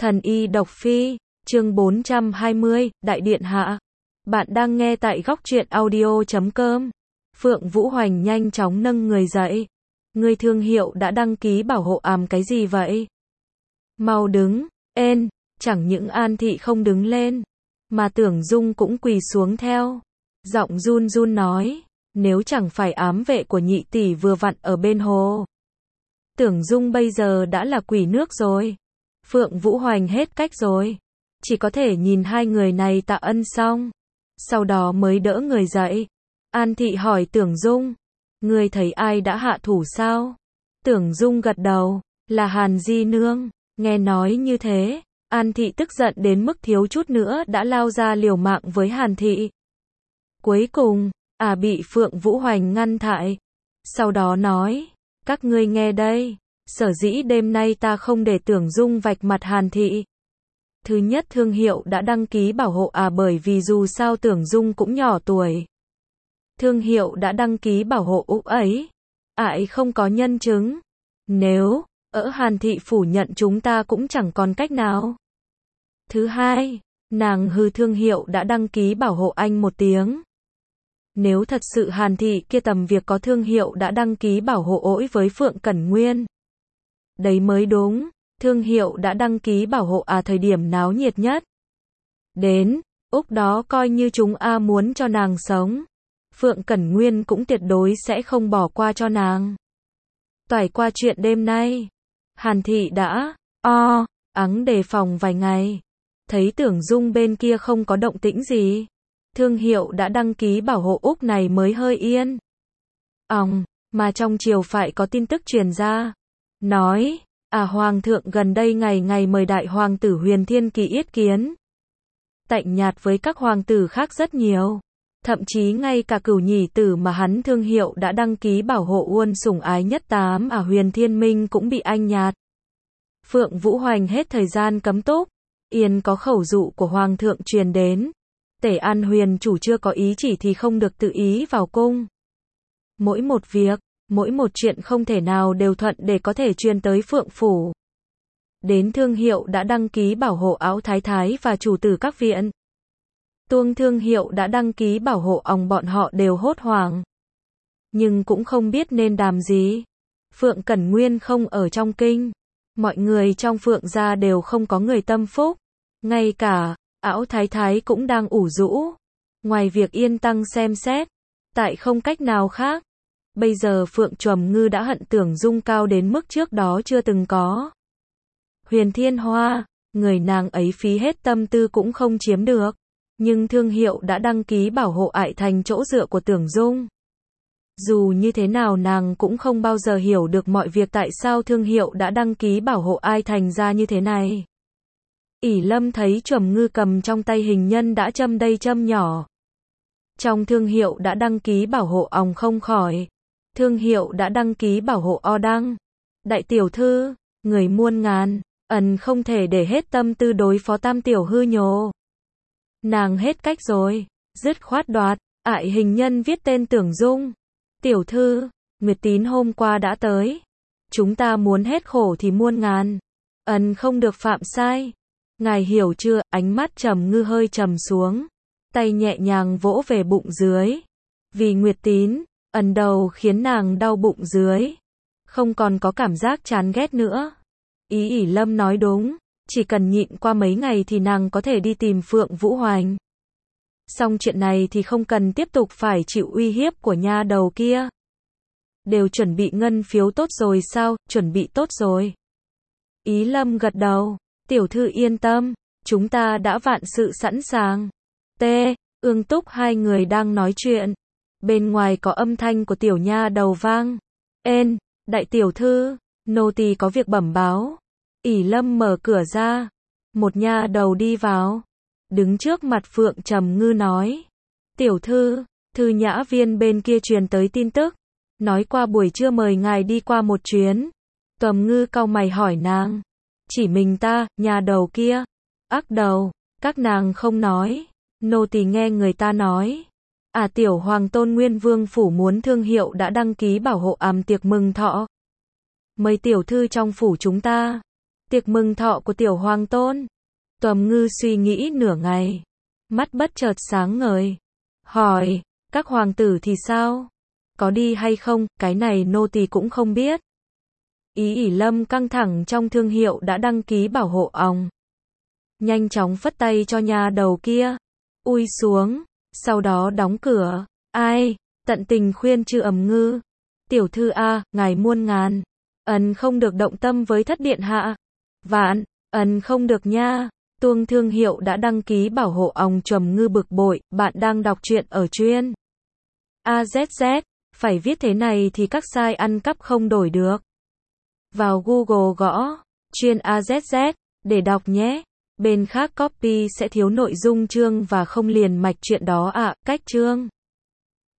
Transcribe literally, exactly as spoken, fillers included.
Thần y độc phi, chương bốn trăm hai mươi, Đại Điện Hạ. Bạn đang nghe tại góc truyện audio chấm com. Phượng Vũ Hoành nhanh chóng nâng người dậy. Người thương hiệu đã đăng ký bảo hộ àm cái gì vậy? Mau đứng, ên, chẳng những An Thị không đứng lên, mà Tưởng Dung cũng quỳ xuống theo. Giọng run run nói, nếu chẳng phải ám vệ của nhị tỷ vừa vặn ở bên hồ. Tưởng Dung bây giờ đã là quỷ nước rồi. Phượng Vũ Hoành hết cách rồi. Chỉ có thể nhìn hai người này tạ ân xong. Sau đó mới đỡ người dậy. An Thị hỏi Tưởng Dung. Ngươi thấy ai đã hạ thủ sao? Tưởng Dung gật đầu. Là Hàn Di Nương. Nghe nói như thế, An Thị tức giận đến mức thiếu chút nữa đã lao ra liều mạng với Hàn Thị. Cuối cùng, à bị Phượng Vũ Hoành ngăn thại. Sau đó nói, các ngươi nghe đây, sở dĩ đêm nay ta không để Tưởng Dung vạch mặt Hàn Thị. Thứ nhất, thương hiệu đã đăng ký bảo hộ à bởi vì dù sao Tưởng Dung cũng nhỏ tuổi. Thương hiệu đã đăng ký bảo hộ úc ấy. Ải không có nhân chứng. Nếu, ở Hàn Thị phủ nhận chúng ta cũng chẳng còn cách nào. Thứ hai, nàng hư thương hiệu đã đăng ký bảo hộ anh một tiếng. Nếu thật sự Hàn Thị kia tầm việc có thương hiệu đã đăng ký bảo hộ ỗi với Phượng Cẩn Nguyên. Đấy mới đúng, thương hiệu đã đăng ký bảo hộ à thời điểm náo nhiệt nhất. Đến, úc đó coi như chúng a muốn cho nàng sống. Phượng Cẩn Nguyên cũng tuyệt đối sẽ không bỏ qua cho nàng. Toải qua chuyện đêm nay, Hàn Thị đã, o, ắng đề phòng vài ngày. Thấy Tưởng Dung bên kia không có động tĩnh gì. Thương hiệu đã đăng ký bảo hộ úc này mới hơi yên. Òng, mà trong triều phải có tin tức truyền ra. Nói, à Hoàng thượng gần đây ngày ngày mời đại hoàng tử Huyền Thiên Kỳ yết kiến. Tạnh nhạt với các hoàng tử khác rất nhiều. Thậm chí ngay cả cửu nhị tử mà hắn thương hiệu đã đăng ký bảo hộ uôn sủng ái nhất tám à Huyền Thiên Minh cũng bị anh nhạt. Phượng Vũ Hoành hết thời gian cấm túc. Yên có khẩu dụ của Hoàng thượng truyền đến. Tể An Huyền chủ chưa có ý chỉ thì không được tự ý vào cung. Mỗi một việc, mỗi một chuyện không thể nào đều thuận để có thể truyền tới Phượng phủ. Đến thương hiệu đã đăng ký bảo hộ áo thái thái và chủ tử các viện. Tuông thương hiệu đã đăng ký bảo hộ òng bọn họ đều hốt hoảng. Nhưng cũng không biết nên làm gì. Phượng Cẩn Nguyên không ở trong kinh. Mọi người trong Phượng gia đều không có người tâm phúc. Ngay cả ảo thái thái cũng đang ủ rũ. Ngoài việc yên tăng xem xét, tại không cách nào khác. Bây giờ Phượng Trầm Ngư đã hận Tưởng Dung cao đến mức trước đó chưa từng có. Huyền Thiên Hoa, người nàng ấy phí hết tâm tư cũng không chiếm được. Nhưng thương hiệu đã đăng ký bảo hộ ải thành chỗ dựa của Tưởng Dung. Dù như thế nào nàng cũng không bao giờ hiểu được mọi việc tại sao thương hiệu đã đăng ký bảo hộ ai thành ra như thế này. ỷ Lâm thấy Trầm Ngư cầm trong tay hình nhân đã châm đây châm nhỏ. Trong thương hiệu đã đăng ký bảo hộ òng không khỏi. Thương hiệu đã đăng ký bảo hộ o đăng. Đại tiểu thư, người muôn ngàn, ẩn không thể để hết tâm tư đối phó tam tiểu hư nhồ. Nàng hết cách rồi, dứt khoát đoạt, ải hình nhân viết tên Tưởng Dung. Tiểu thư, Nguyệt Tín hôm qua đã tới. Chúng ta muốn hết khổ thì muôn ngàn. Ẩn không được phạm sai. Ngài hiểu chưa? Ánh mắt Trầm Ngư hơi trầm xuống. Tay nhẹ nhàng vỗ về bụng dưới. Vì Nguyệt Tín, ẩn đầu khiến nàng đau bụng dưới. Không còn có cảm giác chán ghét nữa. Ý ỷ Lâm nói đúng. Chỉ cần nhịn qua mấy ngày thì nàng có thể đi tìm Phượng Vũ Hoành. Xong chuyện này thì không cần tiếp tục phải chịu uy hiếp của nha đầu kia. Đều chuẩn bị ngân phiếu tốt rồi sao? Chuẩn bị tốt rồi. Ý Lâm gật đầu. Tiểu thư yên tâm. Chúng ta đã vạn sự sẵn sàng. T. Ương Túc hai người đang nói chuyện. Bên ngoài có âm thanh của tiểu nha đầu vang. Ên, đại tiểu thư, nô tỳ có việc bẩm báo. ỷ Lâm mở cửa ra. Một nha đầu đi vào. Đứng trước mặt Phượng Trầm Ngư nói. Tiểu thư, thư nhã viên bên kia truyền tới tin tức. Nói qua buổi trưa mời ngài đi qua một chuyến. Trầm Ngư cau mày hỏi nàng. Chỉ mình ta, nhà đầu kia. Ác đầu, các nàng không nói. Nô tỳ nghe người ta nói. À tiểu hoàng tôn Nguyên Vương phủ muốn thương hiệu đã đăng ký bảo hộ àm tiệc mừng thọ. Mời tiểu thư trong phủ chúng ta. Tiệc mừng thọ của tiểu hoàng tôn. Tuầm Ngư suy nghĩ nửa ngày. Mắt bất chợt sáng ngời. Hỏi, các hoàng tử thì sao? Có đi hay không, cái này nô tỳ cũng không biết. Ý ỉ Lâm căng thẳng trong thương hiệu đã đăng ký bảo hộ ong. Nhanh chóng phất tay cho nhà đầu kia. Ui xuống, sau đó đóng cửa. Ai, tận tình khuyên Trư Ẩm Ngư. Tiểu thư a, ngài muôn ngàn. Ấn không được động tâm với thất điện hạ. Vạn, ấn không được nha. Tuông thương hiệu đã đăng ký bảo hộ ong. Trầm Ngư bực bội, bạn đang đọc truyện ở chuyên a zét zét, phải viết thế này thì các site ăn cắp không đổi được. Vào Google gõ chuyên a zét zét để đọc nhé. Bên khác copy sẽ thiếu nội dung chương và không liền mạch chuyện đó ạ. À, cách chương